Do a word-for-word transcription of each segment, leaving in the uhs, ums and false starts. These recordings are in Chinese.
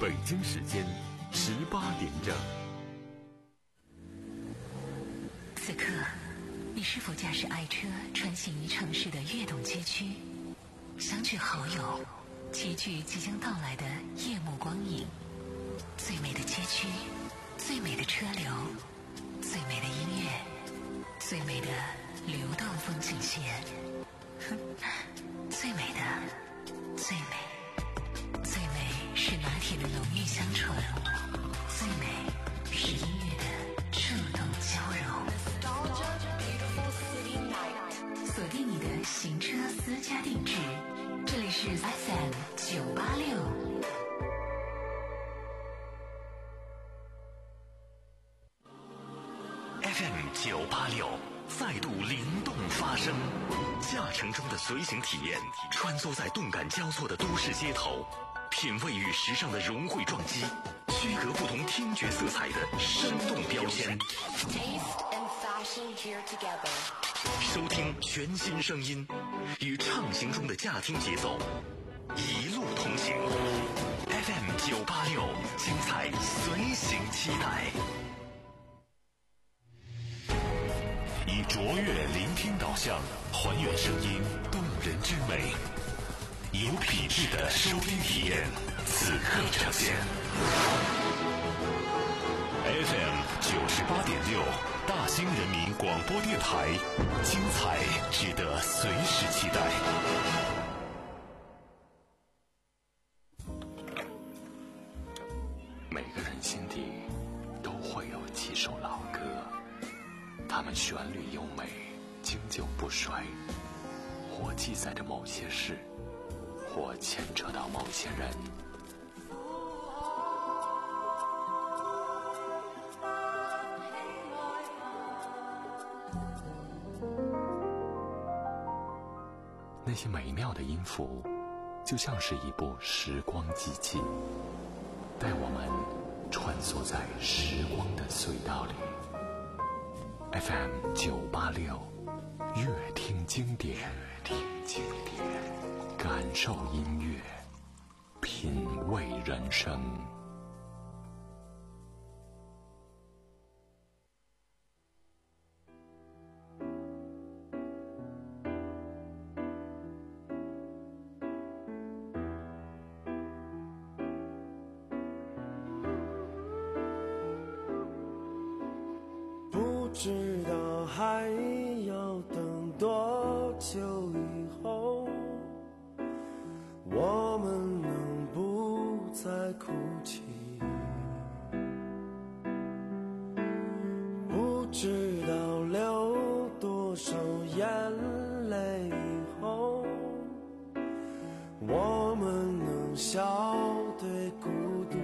北京时间十八点整。 此刻，你是否驾驶爱车穿行于城市的跃动街区，相聚好友，齐聚即将到来的夜幕光影？最美的街区，最美的车流，最美的音乐，最美的流动风景线，最美的，最美，最美是拿铁的浓郁香醇，最美是音乐的触动交融。锁定你的行车私家定制，这里是 F M 九八六。 F M 九八六再度灵动发声，驾乘中的随行体验，穿梭在动感交错的都市街头，品味与时尚的融汇撞击，区隔不同听觉色彩的生动标签。收听全新声音，与畅行中的驾听节奏，一路同行。F M 九八六，精彩随行期待。以卓越聆听导向，还原声音动人之美，有品质的收听体验，此刻呈现。F M 九十八点六，大兴人民广播电台，精彩值得随时期待。每个人心底都会有几首老歌，它们旋律优美，经久不衰，或记载着某些事，或牵扯到某些人。那些美妙的音符，就像是一部时光机器，带我们穿梭在时光的隧道里。F M 九八六，乐听经典，乐听经典，感受音乐，品味人生。 不知道还要等多久以后，我们能不再哭泣？不知道流多少眼泪以后，我们能笑对孤独。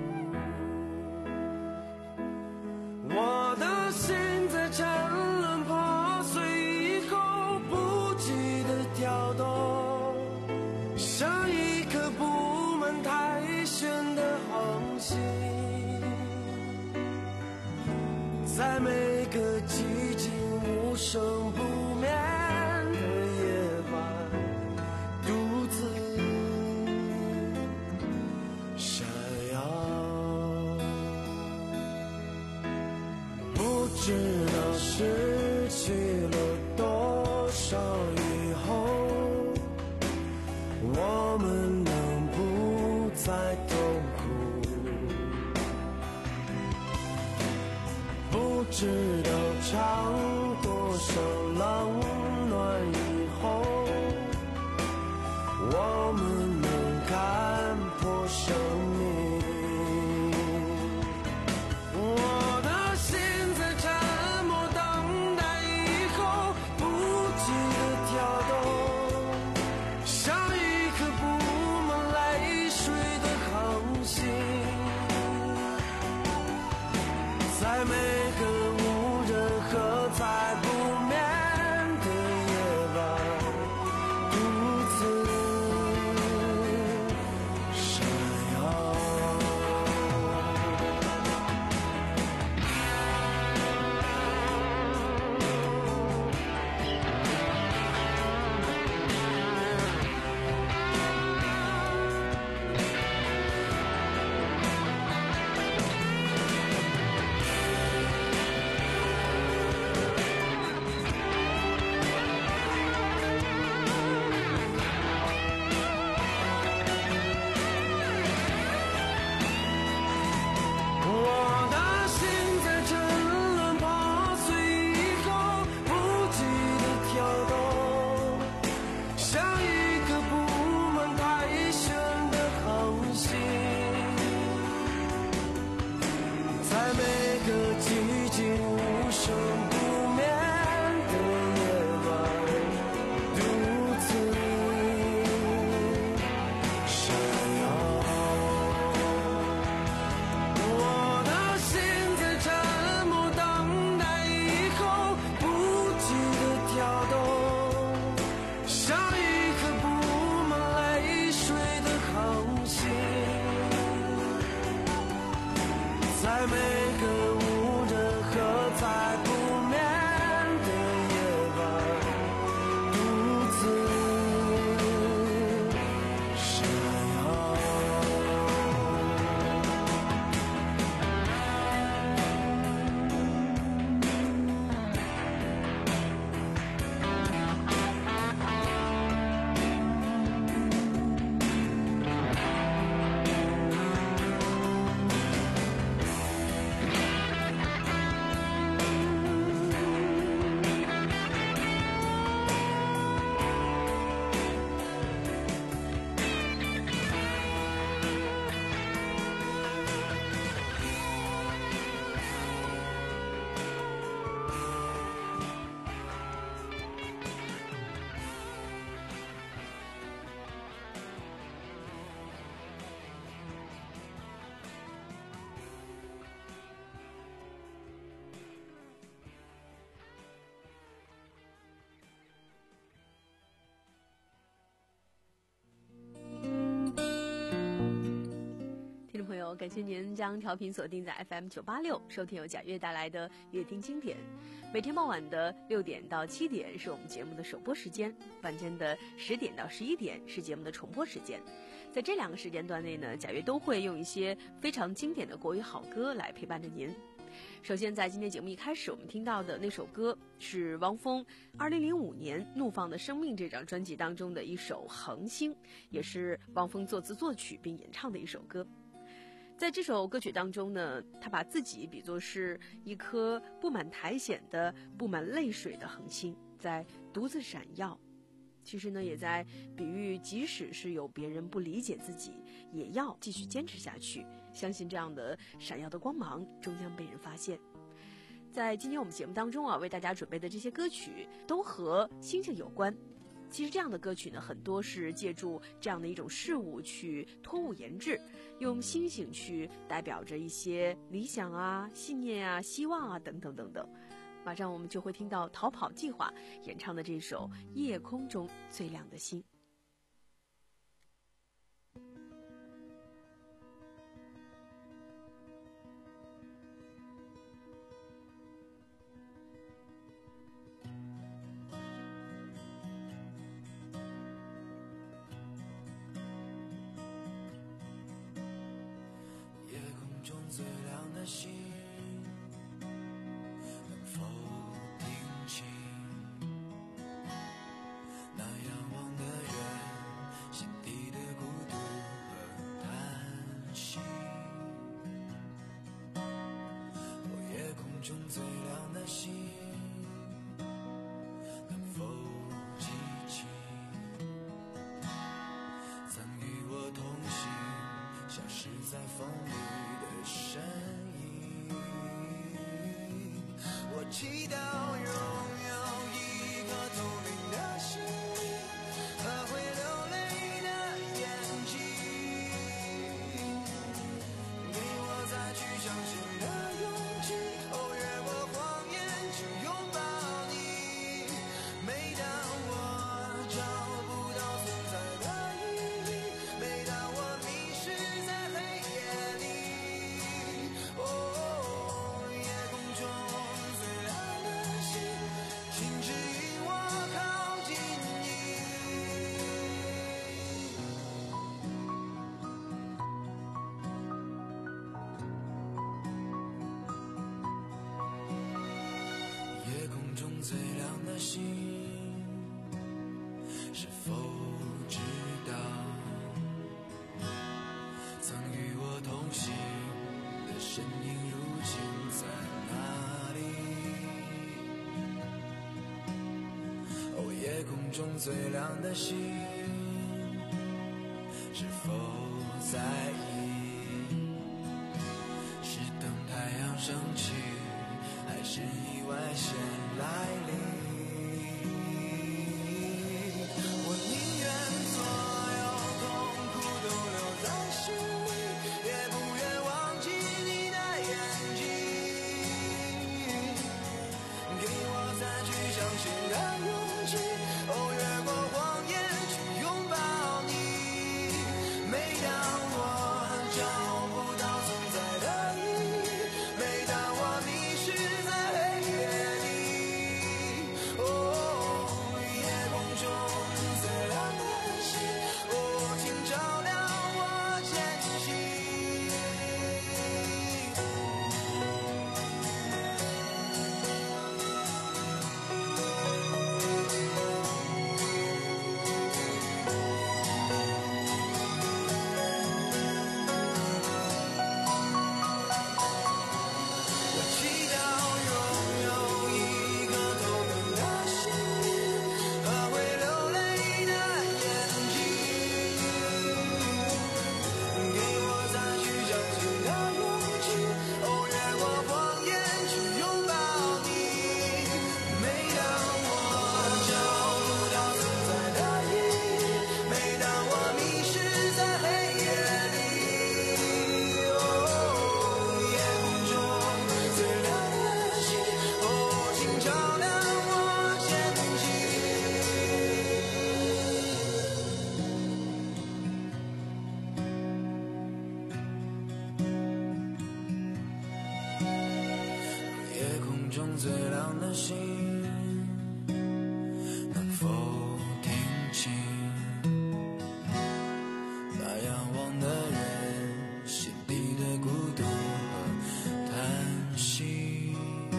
我的心在沉沦破碎以后不记得跳动，像一颗布满苔藓的恒星，在每个寂静无声不眠的夜晚，独自闪耀。不知道失去了多少以后，我们能不再痛苦？不知道尝多少冷暖以后，我们能看破生命。我的心在沉默等待以后不记得跳动，像一颗布满泪水的恒星，在每个无人和在不眠尽无声不眠的夜晚，独自闪耀。我的心在沉默等待以后不羁的跳动，像一颗布满泪水的航行，在每个无人喝彩不眠的夜晚，独自闪耀。 感谢您将调频锁定在 F M 九八六，收听由贾悦带来的乐听经典。每天傍晚的六点到七点是我们节目的首播时间，晚间的十点到十一点是节目的重播时间。在这两个时间段内呢，贾悦都会用一些非常经典的国语好歌来陪伴着您。首先在今天节目一开始我们听到的那首歌是汪峰二零零五年《怒放的生命》这张专辑当中的一首《恒星》，也是汪峰作词作曲并演唱的一首歌。在这首歌曲当中呢，他把自己比作是一颗布满苔藓的布满泪水的恒星，在独自闪耀。其实呢，也在比喻即使是有别人不理解自己，也要继续坚持下去，相信这样的闪耀的光芒终将被人发现。在今天我们节目当中啊，为大家准备的这些歌曲都和星星有关。其实这样的歌曲呢，很多是借助这样的一种事物去托物言志，用星星去代表着一些理想啊、信念啊、希望啊等等等等。马上我们就会听到逃跑计划演唱的这首《夜空中最亮的星》。 最亮的星，能否听清那仰望的人心底的孤独和叹息？哦，夜空中最亮的星，能否记起曾与我同行，消失在风里的身影？我祈祷拥有一颗透明的心灵和会流泪的眼睛，给我再去相信的勇气，哦，越过谎言去拥抱你。每当我找不到存在的意义，每当我迷失在黑夜里，哦，夜空中最亮的星，请指引我靠近你。夜空中最亮的星，是否知道曾与我同行的身影如今在哪里？哦，夜空中最亮的星，是否在意？是等太阳升起，还中最亮的星，能否听清那仰望的人心底的孤独和叹息。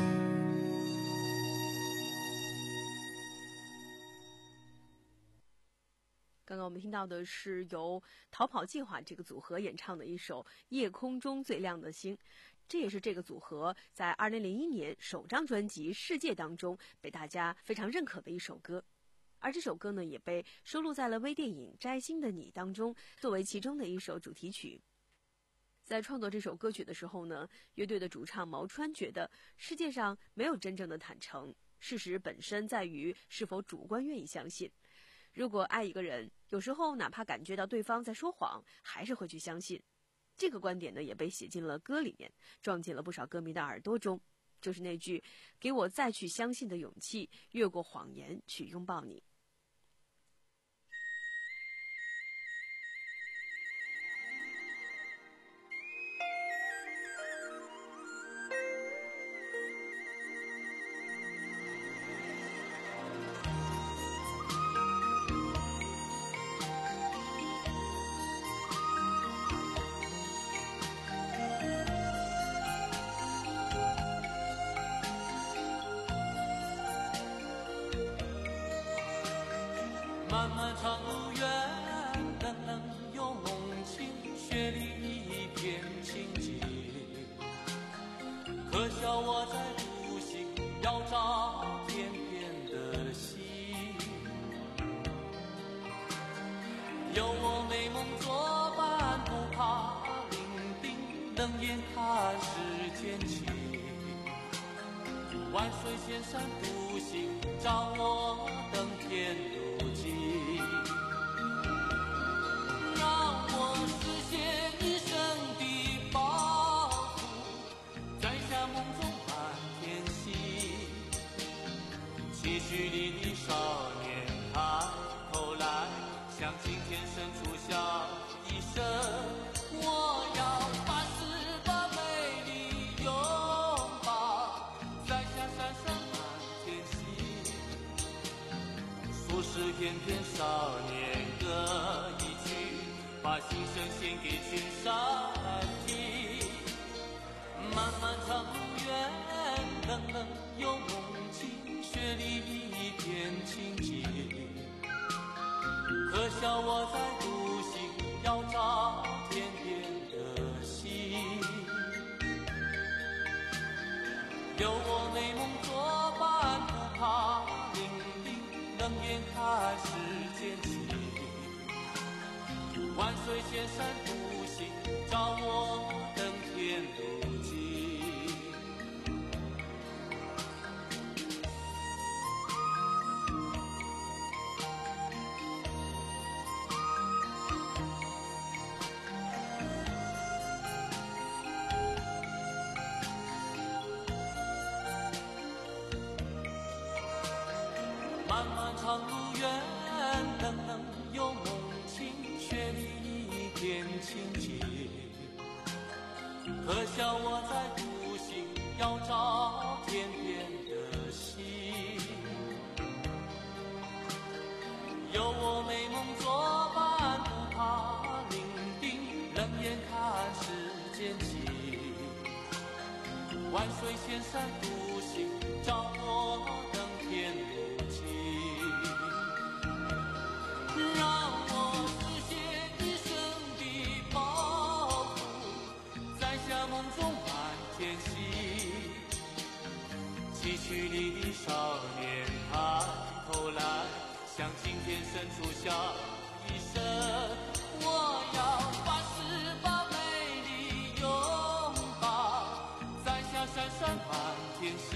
刚刚我们听到的是由逃跑计划这个组合演唱的一首《夜空中最亮的星》，这也是这个组合在二零零一年首张专辑《世界》当中被大家非常认可的一首歌。而这首歌呢，也被收录在了微电影《摘星的你》当中，作为其中的一首主题曲。在创作这首歌曲的时候呢，乐队的主唱毛川觉得世界上没有真正的坦诚，事实本身在于是否主观愿意相信。如果爱一个人，有时候哪怕感觉到对方在说谎，还是会去相信。这个观点呢，也被写进了歌里面，撞进了不少歌迷的耳朵中。就是那句“给我再去相信的勇气，越过谎言去拥抱你”。 漫漫长路远，冷冷有梦境，雪里一片清寂。可笑我在独行，要找天边的星。有我美梦作伴，不怕伶仃，冷眼看世间情。万水千山独行，找我登天路径。让我实现一生的抱负，摘下梦中满天星。期许里的少年抬头来，向青天伸出笑一声。我要发誓把美丽拥抱，摘下闪闪满天星。俗世翩翩少年歌一曲，把心声献给群山听。漫漫长路远，冷冷有梦境，雪里一片清寂。可笑我在独行，要找天边的星。有我美梦作伴，不怕伶仃，冷眼看世间情。万水千山独行，找我登天路径。漫漫长路远，冷冷有梦境，雪里一片清寂。可笑我在独行，要找天边的星。有我美梦作伴，不怕伶仃，冷眼看世间情。万水千山独行，找我登天路径。让我实现一生的抱负，摘下梦中满天星。期许里的少年抬头来，向青天伸出笑一声。我要发誓把美丽拥抱，摘下闪闪满天星。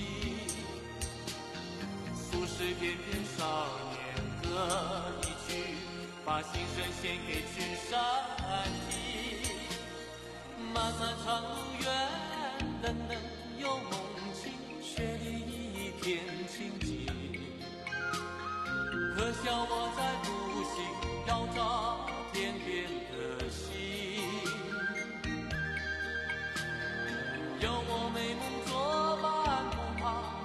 俗世翩翩少年歌一曲，把心声献给群山听。漫漫长路远，冷冷有梦境，雪里一片清寂。可笑我在独行，要找天边的星。有我美梦作伴，不怕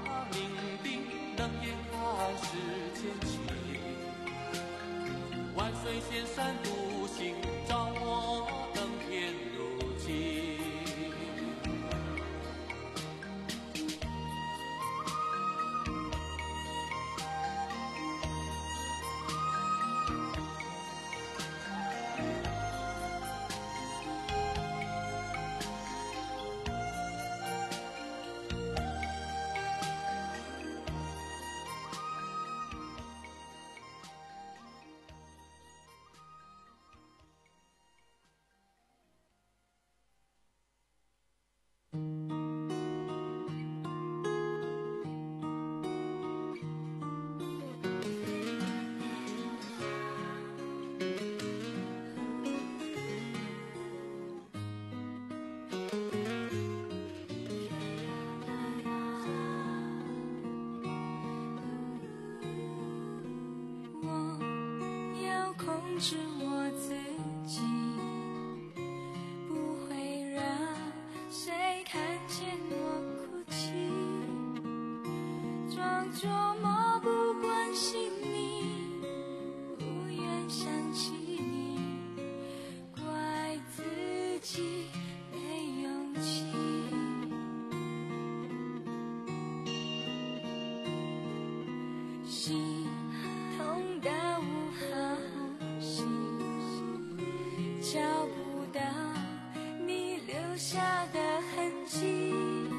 下的痕迹，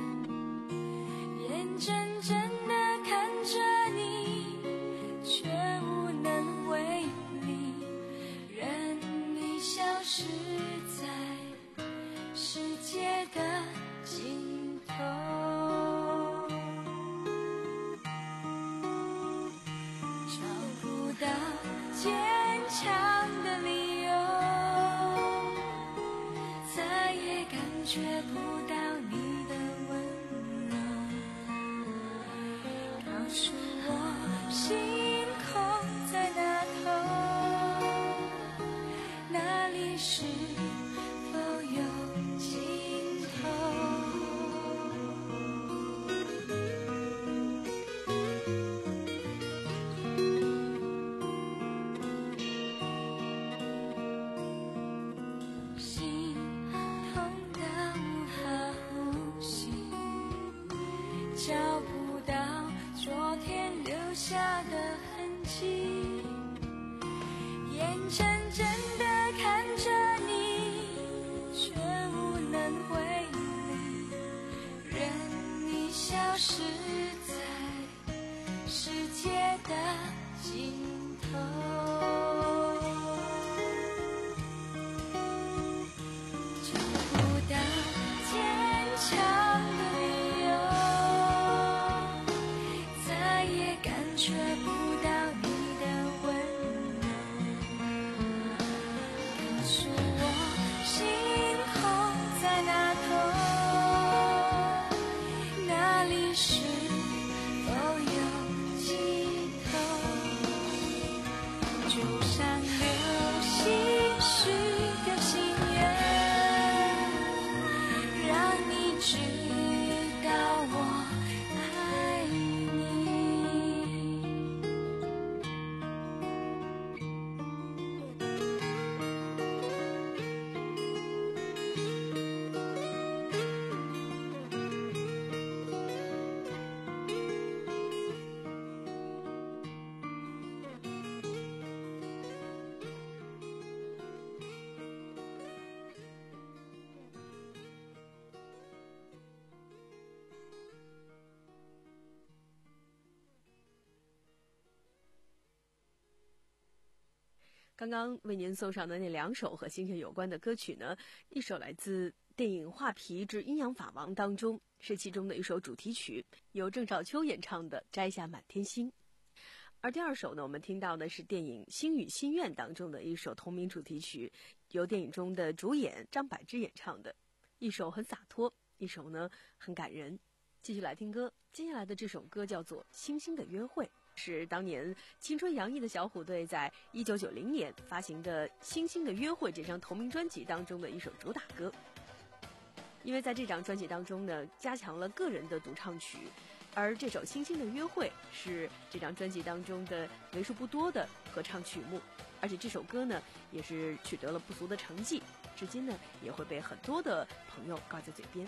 眼睁睁地看着你，却无能为力，任你消失在世界的尽头。找不到坚强的理由，再也感觉不到你的温柔。告诉我星空在那头，那里是否有尽头？心痛得无法呼吸，找不到昨天留下的痕迹，眼睁睁地看着你，却无能为力，任你消失在世界的尽头。找不到坚强的理由，再也感觉不到你的温柔。告诉我星空在那头，那里是否有尽头？就像流星许个心愿，让你知道我爱你。 刚刚为您送上的那两首和星星有关的歌曲呢，一首来自电影《画皮之阴阳法王》当中，是其中的一首主题曲，由郑少秋演唱的《摘下满天星》。而第二首呢，我们听到的是电影《星语心愿》当中的一首同名主题曲，由电影中的主演张柏芝演唱的，一首很洒脱，一首呢很感人。继续来听歌，接下来的这首歌叫做《星星的约会》，是当年青春洋溢的小虎队在一九九零年发行的《星星的约会》这张同名专辑当中的一首主打歌。因为在这张专辑当中呢，加强了个人的独唱曲，而这首《星星的约会》是这张专辑当中的为数不多的合唱曲目，而且这首歌呢也是取得了不俗的成绩，至今呢也会被很多的朋友挂在嘴边。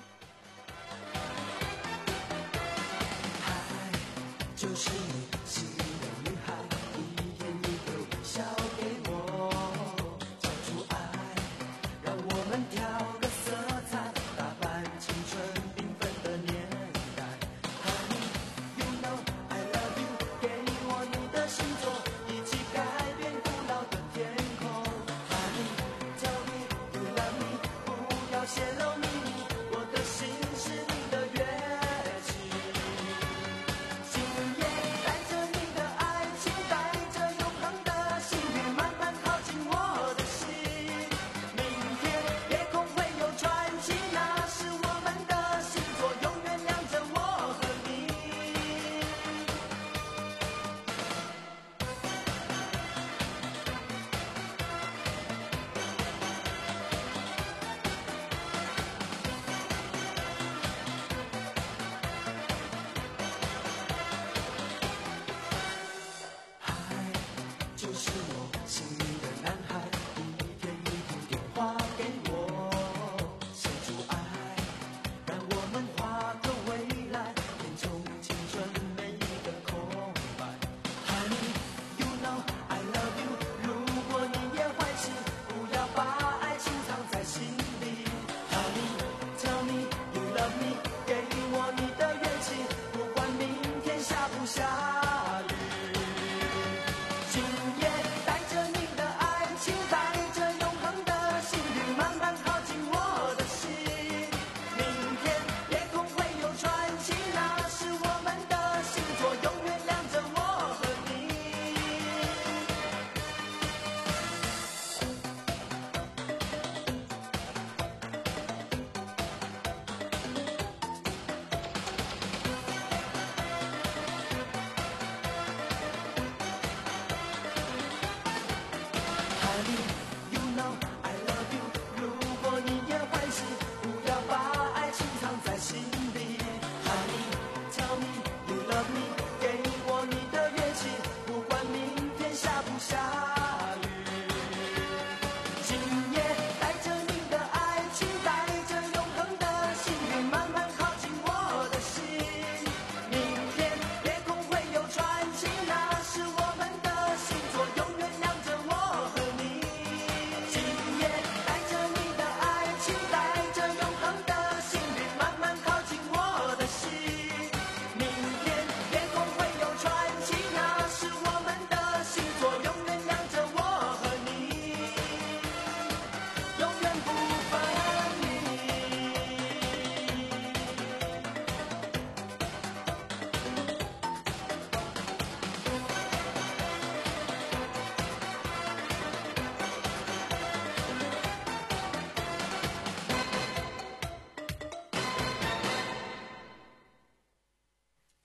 就是你心里的女孩，一眼一个微笑给我，交出爱，让我们挑个色彩，打扮青春缤纷的年代。Honey, you know I love you， 给我你的星座，一起改变古老的天空。Honey, tell me you love me， 不要泄露秘密，我的心是你的乐器。带着你的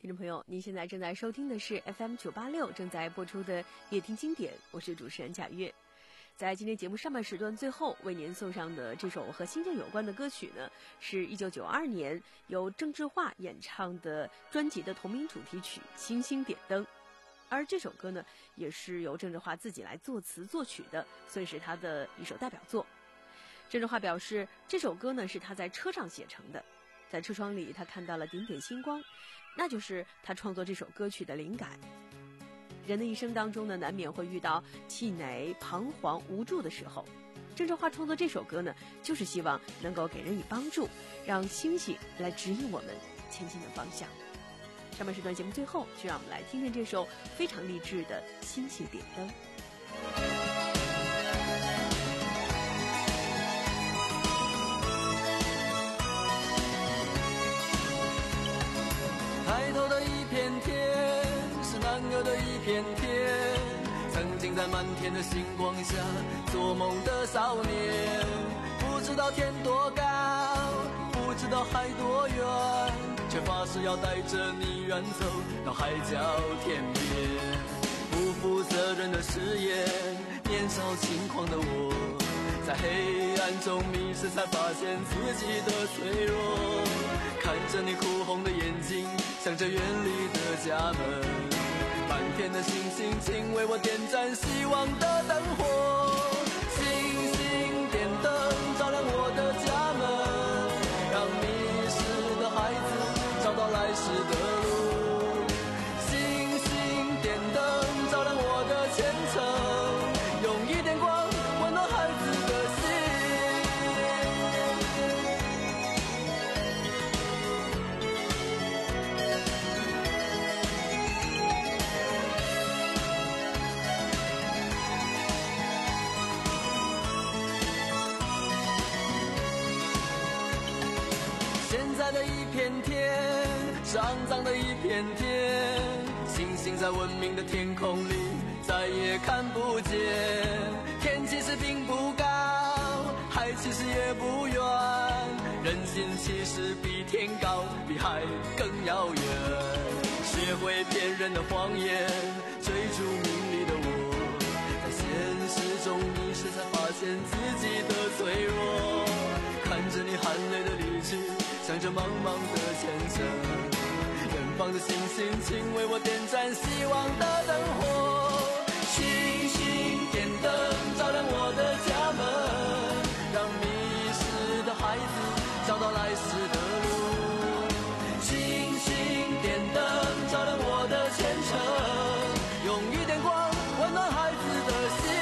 听众朋友，您现在正在收听的是 F M 九八六正在播出的夜听经典，我是主持人贾月。在今天节目上半时段最后为您送上的这首和新疆有关的歌曲呢，是一九九二年由郑智化演唱的专辑的同名主题曲《星星点灯》，而这首歌呢也是由郑智化自己来作词作曲的，算是他的一首代表作。郑智化表示，这首歌呢是他在车上写成的，在车窗里他看到了点点星光，那就是他创作这首歌曲的灵感。人的一生当中呢，难免会遇到气馁、彷徨、无助的时候。郑智化创作这首歌呢，就是希望能够给人以帮助，让星星来指引我们前进的方向。上半时段节目最后，就让我们来听听这首非常励志的《星星点灯》。 抬头的一片天，是男儿的一片天，曾经在满天的星光下做梦的少年，不知道天多高，不知道海多远，却发誓要带着你远走到海角天边。不负责任的誓言，年少轻狂的我，在黑暗中迷失，才发现自己的脆弱。看着你哭红的眼睛，向着远离的家门，满天的星星，请为我点燃希望的灯火。星星点灯，照亮我的家门，让迷失的孩子找到来时的路。星星点灯，照亮我的前程，用一点光温暖孩子的心。的一片天，是肮脏的一片天，星星在文明的天空里再也看不见。天其实并不高，海其实也不远，人心其实比天高，比海更遥远。学会骗人的谎言，追逐名利的我，在现实中迷失，才发现自己的脆弱。看着你含泪的离去，向着茫茫的前程，远方的星星，请为我点燃希望的灯火。星星点灯，照亮我的家门，让迷失的孩子找到来时的路。星星点灯，照亮我的前程，用一点光温暖孩子的心。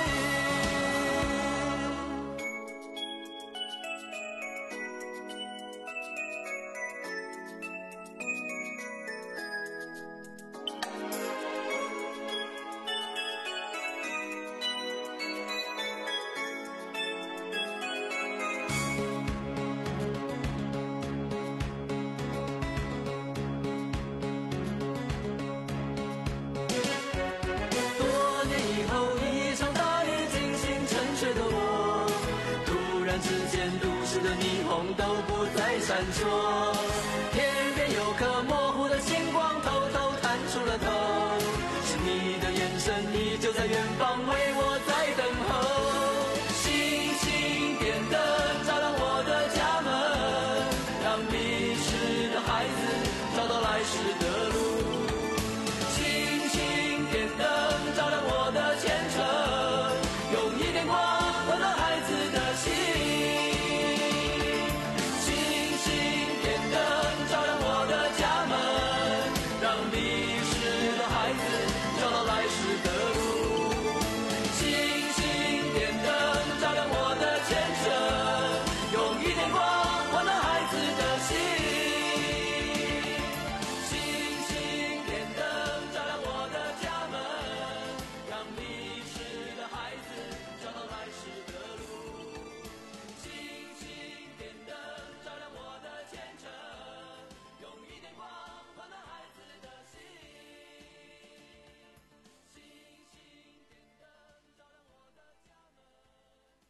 都不再闪烁，天边有颗模糊的星光偷偷探出了头，是你的眼神依旧在远方为我在等候。星星点灯，照亮我的家门，让迷失的孩子找到来时的路。星星点灯，照亮我的前程，用一点光温暖孩子的心。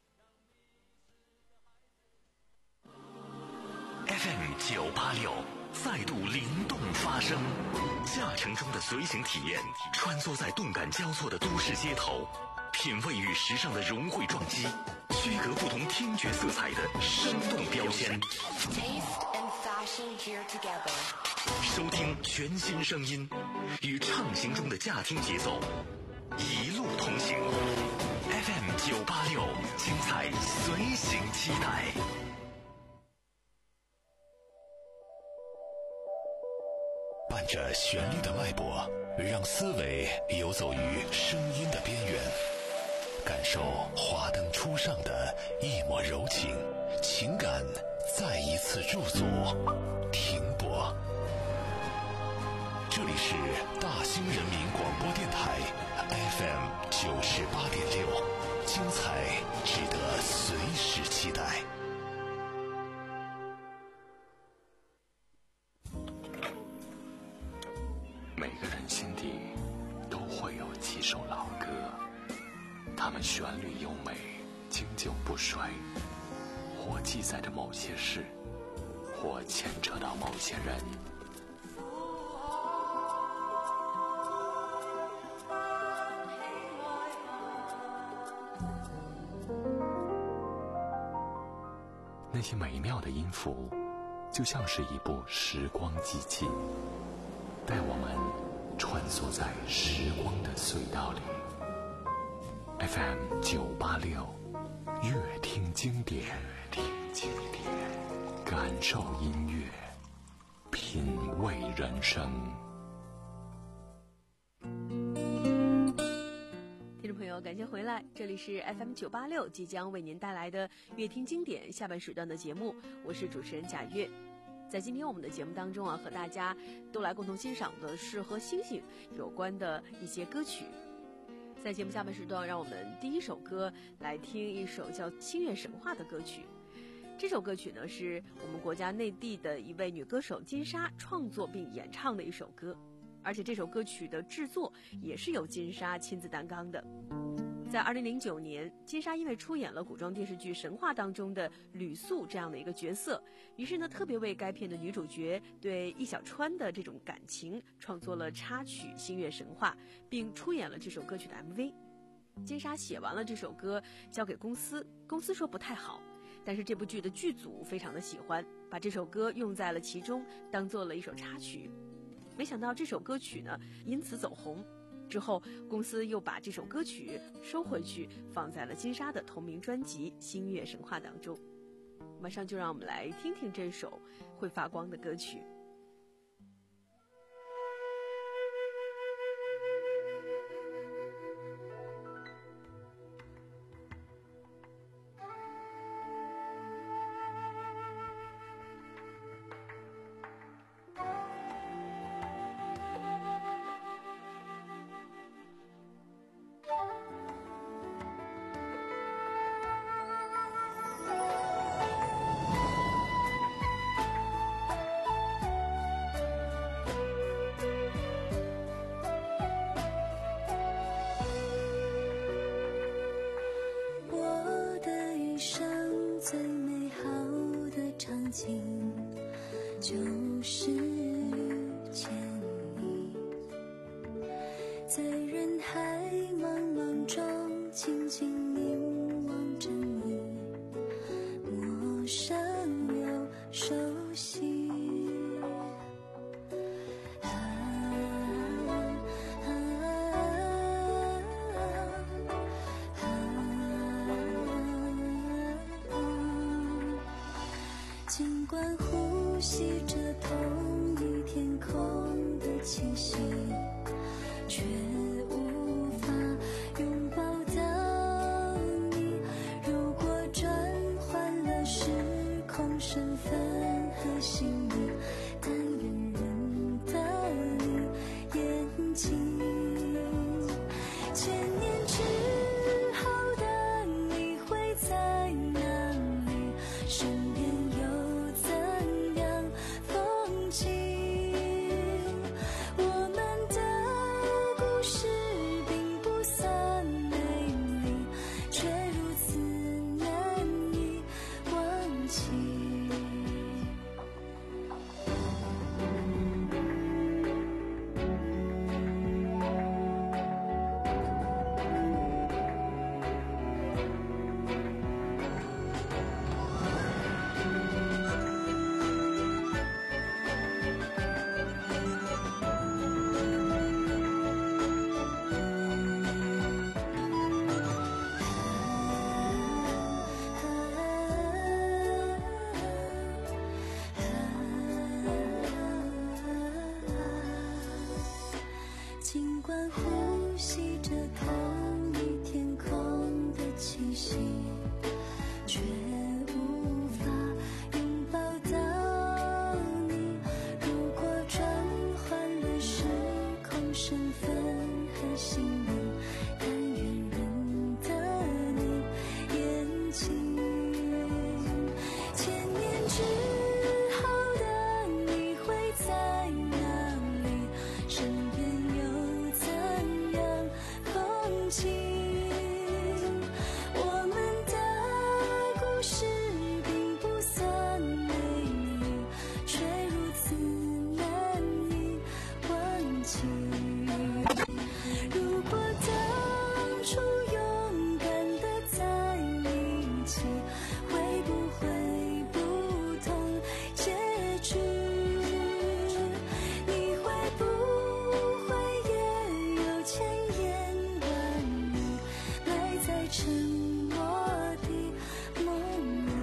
F M 九八六再度灵动发生。驾乘中的随行体验，穿梭在动感交错的都市街头，品味与时尚的融汇撞击，区隔不同听觉色彩的生动标签。收听全新声音，与畅行中的驾听节奏，一路同行。F M 九八六，精彩随行期待。 伴着旋律的脉搏，让思维游走于声音的边缘，感受华灯初上的一抹柔情，情感再一次驻足停泊。这里是大兴人民广播电台 F M 九十八点六，精彩值得随时期待。 每个人心底都会有几首老歌，它们旋律优美，经久不衰，或记载着某些事，或牵扯到某些人。那些美妙的音符，就像是一部时光机器，带我们穿梭在时光的隧道里。 F M 九八六，乐听经典，听经典，感受音乐，品味人生。 听众朋友，感谢回来，这里是 F M 九八六，即将为您带来的乐听经典下半时段的节目，我是主持人贾月。在今天我们的节目当中啊，和大家都来共同欣赏的是和星星有关的一些歌曲。在节目下半时段，让我们第一首歌来听一首叫《星月神话》的歌曲。这首歌曲呢，是我们国家内地的一位女歌手金莎创作并演唱的一首歌，而且这首歌曲的制作也是由金莎亲自担纲的。在二零零九年，金莎因为出演了古装电视剧《神话》当中的吕素这样的一个角色，于是呢，特别为该片的女主角对易小川的这种感情创作了插曲《星月神话》，并出演了这首歌曲的 M V。金莎写完了这首歌，交给公司，公司说不太好，但是这部剧的剧组非常的喜欢，把这首歌用在了其中，当做了一首插曲。没想到这首歌曲呢，因此走红。之后，公司又把这首歌曲收回去，放在了金莎的同名专辑《星月神话》当中。马上就让我们来听听这首会发光的歌曲。 就是遇见你，在人海茫茫中静静凝望着你，陌生又熟悉。啊啊啊啊！尽管呼吸着同一天空的气息，却无法拥抱到你。如果转换了时空身份和心意，但愿认得你眼睛。千年之后的你会在哪里？身边又怎样风景？我们的故事并不算美丽，却如此难以忘记。 惯呼吸着同一天空的气息，却无法拥抱到你。如果转换了时空身份和姓名，但愿认得你眼睛。千年之后的你会在哪里？身边又怎样风景？我们的故事并不算美丽，却如此难以忘记。如果当初勇敢地在一起，会不会不同结局？你会不会也有千言万语埋在沉默的梦里？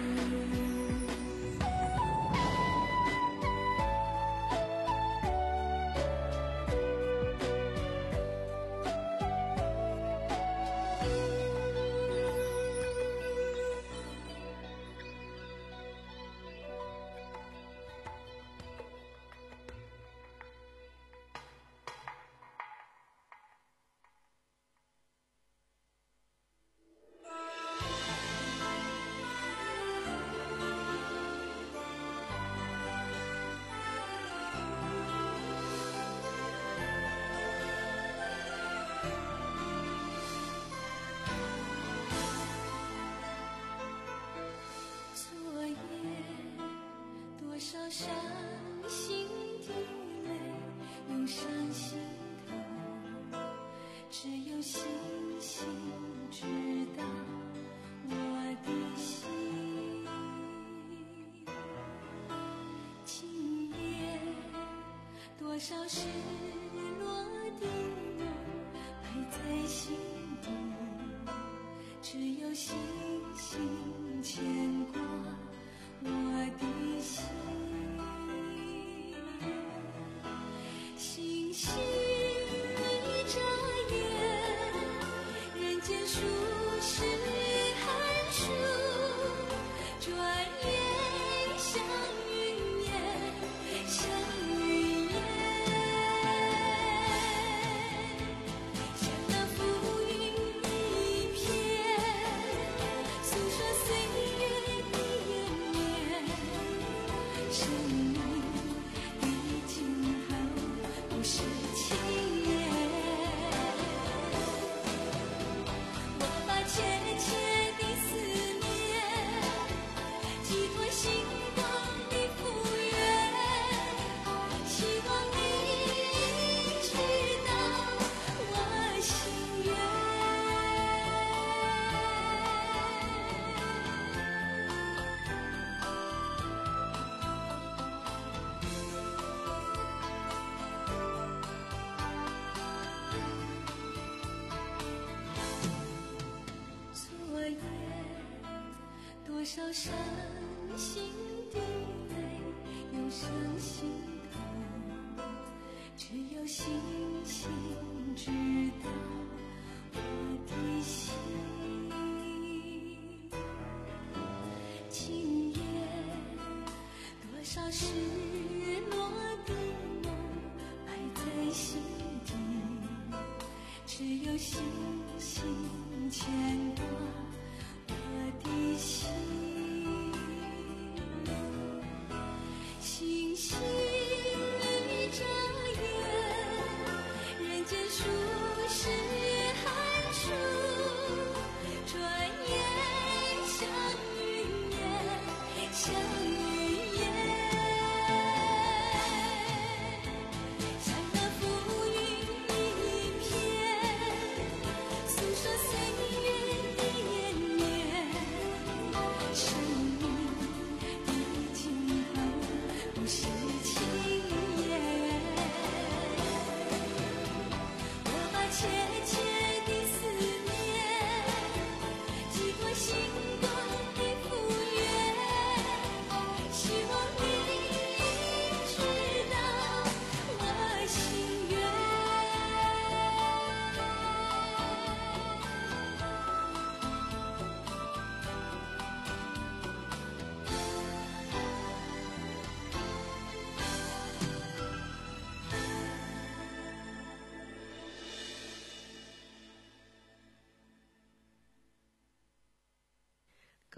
昨夜多少伤心的泪涌上心头，只有星星知道我的心。今夜多少失落的梦埋在心底，只有星星牵挂我的心。星星一眨眼，人间数十寒暑，转眼像云烟，像云烟。像那浮云一片，诉说岁月的延绵。生命的尽头不是轻言。我把切切的思念寄托星光的复原，希望你知道我心愿。昨夜多少伤心的泪涌上心头，只有星星知道我的心。今夜多少失落的梦埋在心底，只有星星牵挂我的心。星星一眨眼，人间数十寒暑，转眼像云烟，像云烟。像那浮云一片，诉说岁月的延绵。生命的尽头不是轻言。我把切切的思念寄托星光的复原，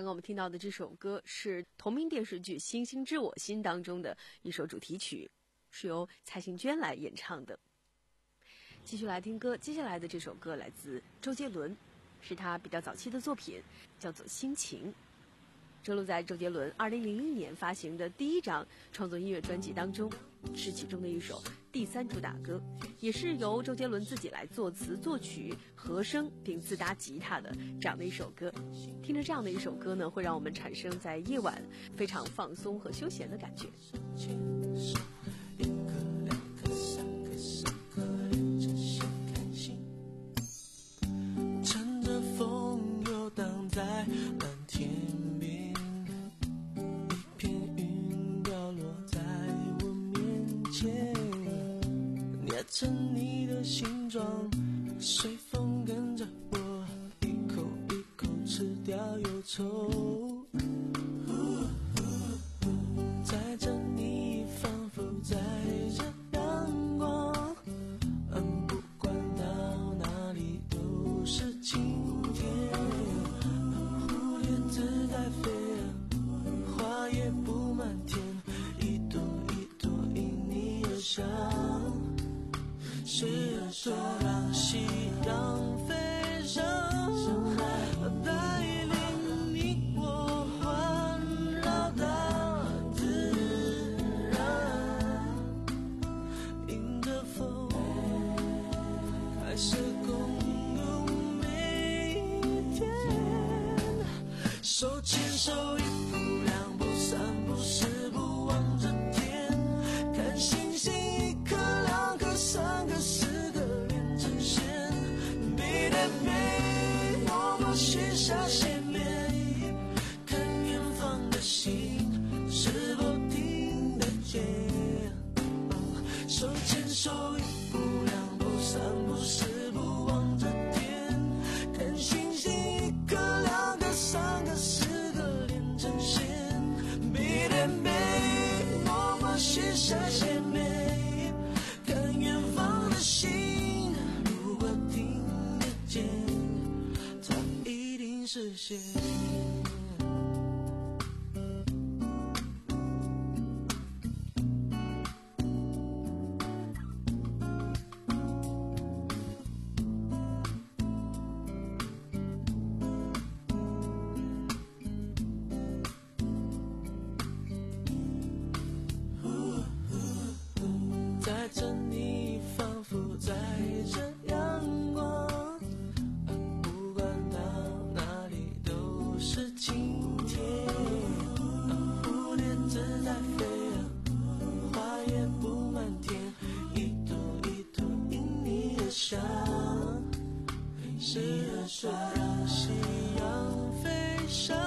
刚我们听到的这首歌是同名电视剧《星星知我心》当中的一首主题曲，是由蔡幸娟来演唱的。继续来听歌，接下来的这首歌来自周杰伦，是他比较早期的作品，叫做《心情》，收录在周杰伦二零零零年发行的第一张创作音乐专辑当中，是其中的一首第三主打歌，也是由周杰伦自己来作词作曲和声并自搭吉他的这样的一首歌。听着这样的一首歌呢，会让我们产生在夜晚非常放松和休闲的感觉。 乘着风游荡在蓝天边，一片云掉落在我面前，捏成你的形状，随风跟着我一口一口吃掉忧愁，载着你仿佛载着阳光，嗯，不管到哪里都是晴天，蝴蝶自在飞，花也布满天，一朵一朵因你而香，是啊，说让夕阳飞上，带领你我环绕大自然，迎着风开始共度每一天，手牵手一步两步三步四步望着天，看星星一颗两颗三个四个连成线，美的美默默许下献媚，看远方的心是否听得见，手牵手一步两步三步四步望着天，看星星一颗两颗三个四个连成线，美的美默默许下献媚，看远方的心如果听得见，它一定实现。载着你仿佛载着阳光，不管到哪里都是晴天，蝴蝶自在飞，花也布满天，一朵一朵因你而香，是啊，说让夕阳飞上，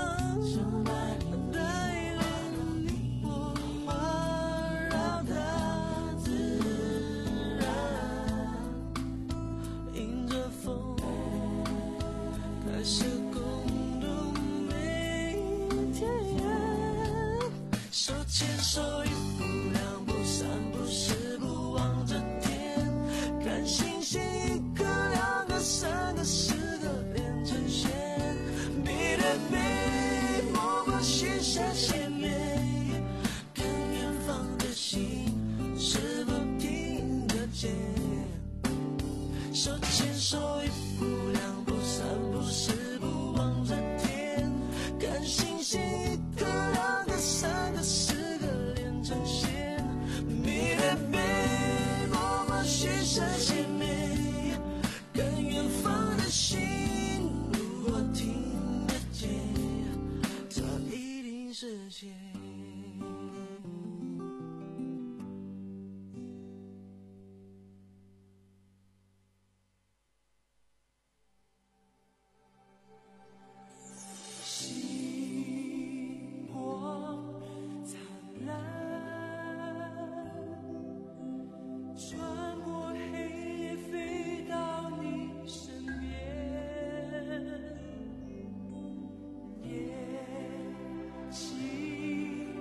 带领你我环绕大自然，迎着风开始共度每一天，手牵手一步两步三步四步望着天，看星星一颗两个三个四个连成线，美的美默默许下献媚，看远方的心是否听得见，手牵手一步两步三步四步望着天，看星星一颗两个三个四个连成线，美的美默默许下献媚，看远方的心如果听得见，它一定实现。星光灿烂，穿过黑夜飞到你身边，也请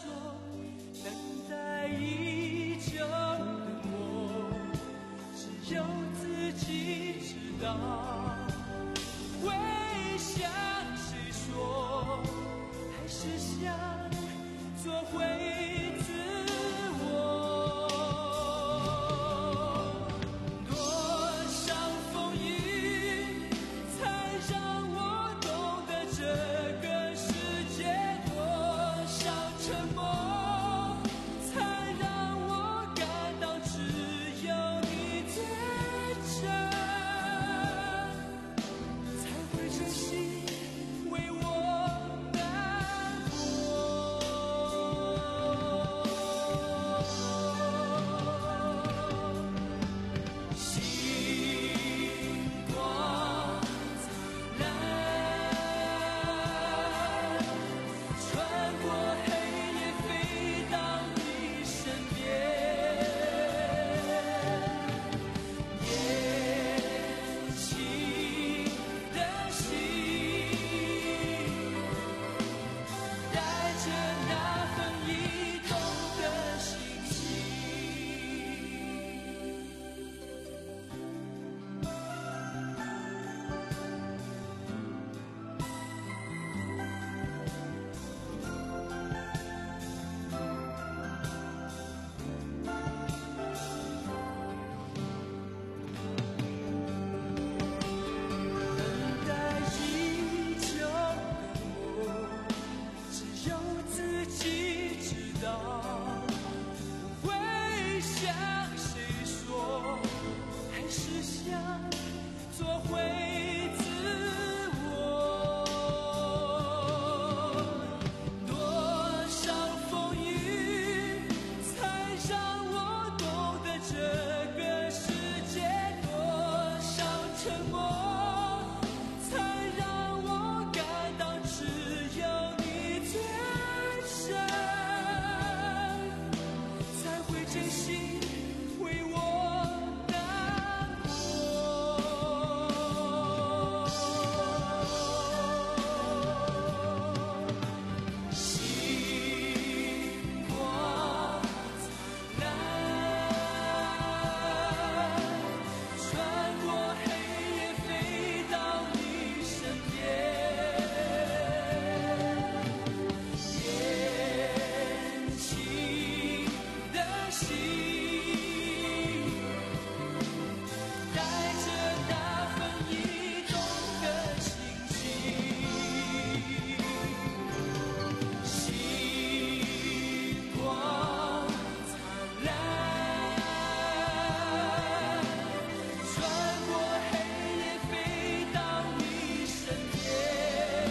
说，等待已久的我，只有自己知道。会向谁说，还是想做回自我。多少风雨才让我懂得这个世界，多少沉默才让我感到只有你最真，才会真心为我难过。星光灿烂，穿过黑夜飞到你身边，年轻的心带着那份驿动的心情。等待已久的我，只有自己知道。不会向谁说，还是想做回自我。多少风雨才让我懂得这个世界，多少沉默才让我感到只有你最真，才会真心为我难过。星光灿烂，穿过黑夜飞到你身边，年轻的心带着那份驿动的心情。星光灿烂，穿过黑夜飞到你身边，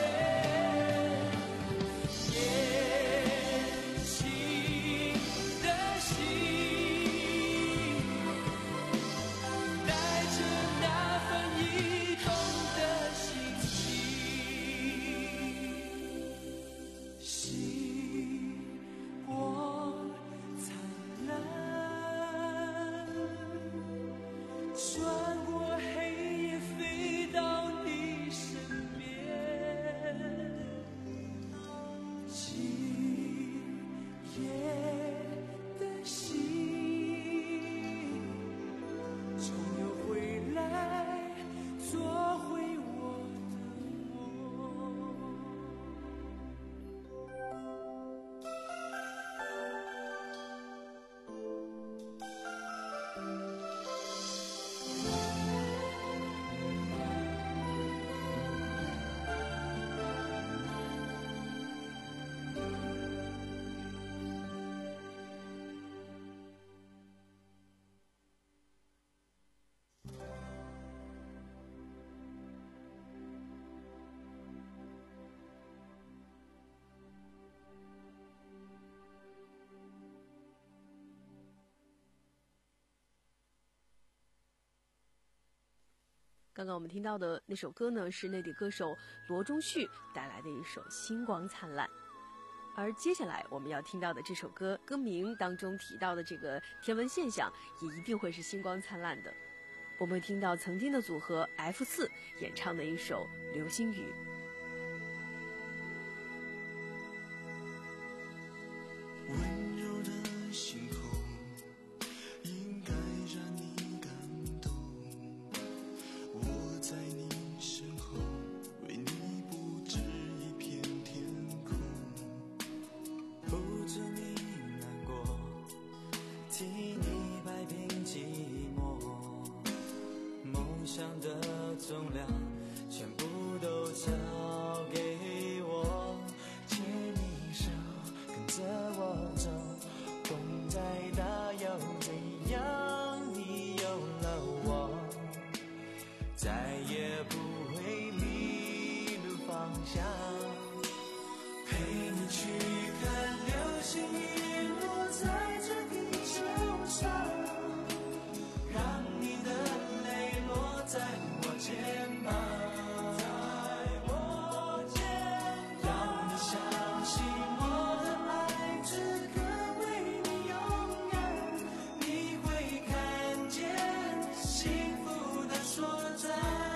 年轻的心带着那份驿动的心情。星光灿烂，穿过黑夜飞到你身边，今夜的心终有回来做回我的我。 刚刚我们听到的那首歌呢，是内地歌手罗中旭带来的一首《星光灿烂》。而接下来我们要听到的这首歌，歌名当中提到的这个天文现象，也一定会是星光灿烂的。我们会听到曾经的组合 F 四 演唱的一首《流星雨》。 替你摆平寂寞，梦想的重量全部都交给我，牵你手跟着我走，风再大又怎样，你有了我，再也不会迷路方向，陪你去看流星雨落在这地球上，让你的泪落在我肩膀，在我肩膀，让你相信我的爱此刻为你勇敢，你会看见幸福的所在。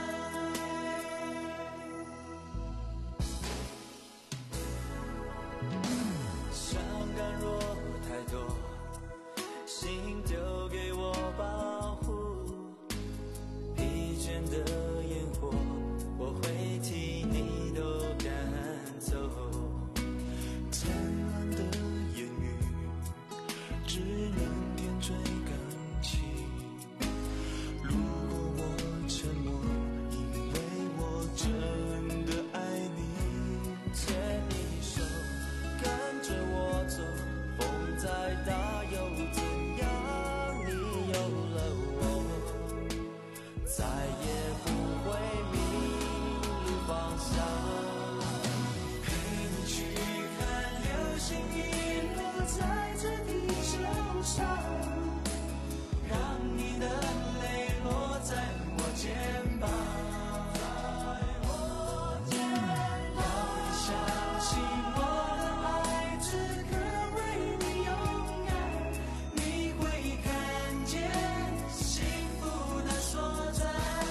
伤感若太多，心丢给我保护，疲倦的烟火我会替你都赶走，灿烂的言语只能点缀感情，如果我沉默，因为我真的爱你，牵你手跟着我走，风再大又怎样，你有了我，再也不会迷路方向，陪你去看流星雨落在这地球上，让你的泪落在我肩膀，在我肩膀，要你相信我的爱此刻为你勇敢，你会看见幸福的所在。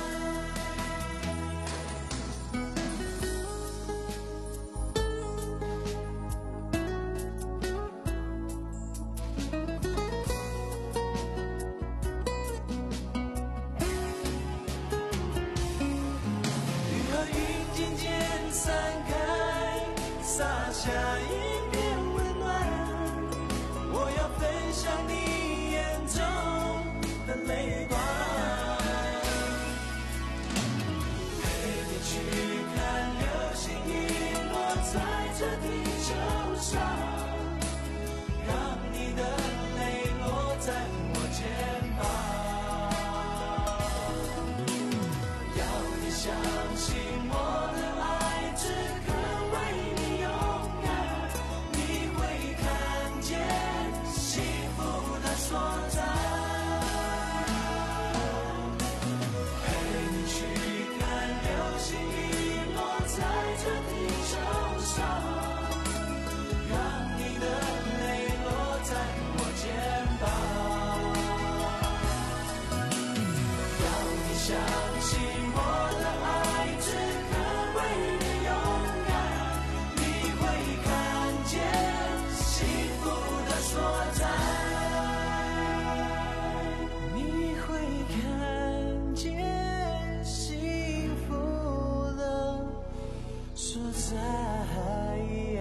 雨和云渐渐散开，洒下一片温暖，我要分享你眼中的泪光，陪你去看流星雨落在这地球上，让你的泪落在我肩膀，要你相信我的爱此刻为你勇敢，你会看见幸福的所在，陪你去看流星雨落在这地球上，让你的泪落在我肩膀，要你相信我的爱此刻为你勇敢，你会看见幸福的所在，你会看见幸福的所在。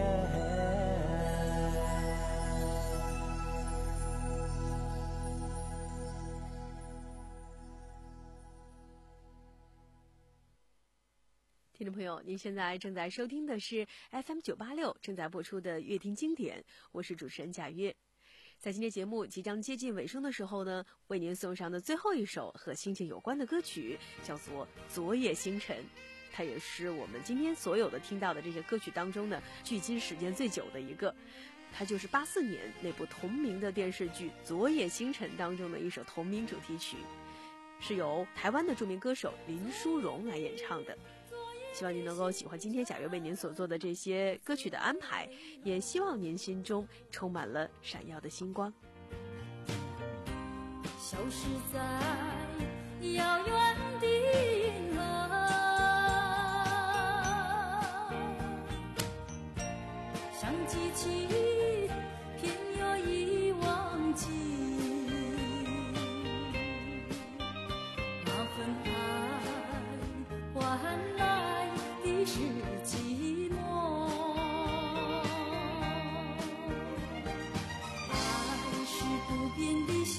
听众朋友，您现在正在收听的是 F M 九八六正在播出的乐听经典，我是主持人贾月。在今天节目即将接近尾声的时候呢，为您送上的最后一首和心情有关的歌曲叫做《昨夜星辰》，它也是我们今天所有的听到的这些歌曲当中呢，距今时间最久的一个。它就是八四年那部同名的电视剧《昨夜星辰》当中的一首同名主题曲，是由台湾的著名歌手林淑荣来演唱的。希望您能够喜欢今天贾月为您所做的这些歌曲的安排，也希望您心中充满了闪耀的星光。 消失在遥远的银河，想记起偏又已忘记，那份爱换来的是寂寞，爱是不变的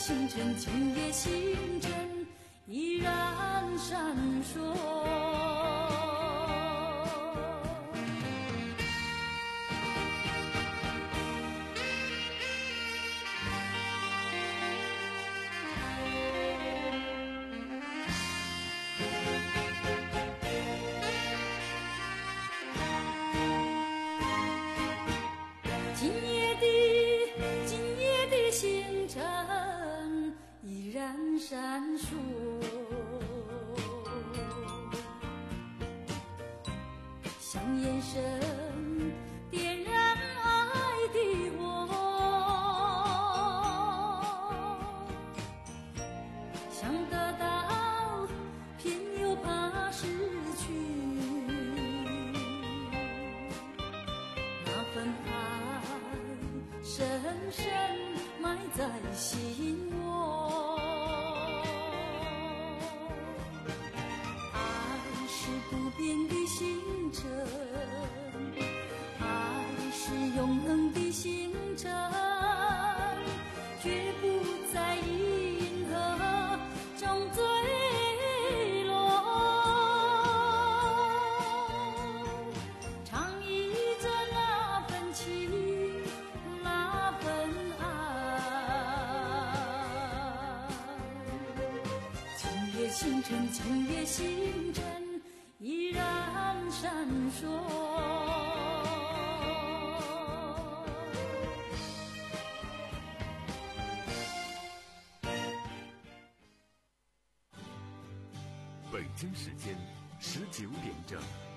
星辰，今夜星辰依然闪烁。今夜的今夜的星辰依然闪烁，像眼神点燃爱的火，想得到偏又怕失去，那份爱深深埋在心窝。爱是不变的星辰，爱是永恒的星辰，绝不在银河中坠落。唱忆着那份情，那份爱。今夜星辰，今夜星辰依然闪烁。 北京时间十九点整。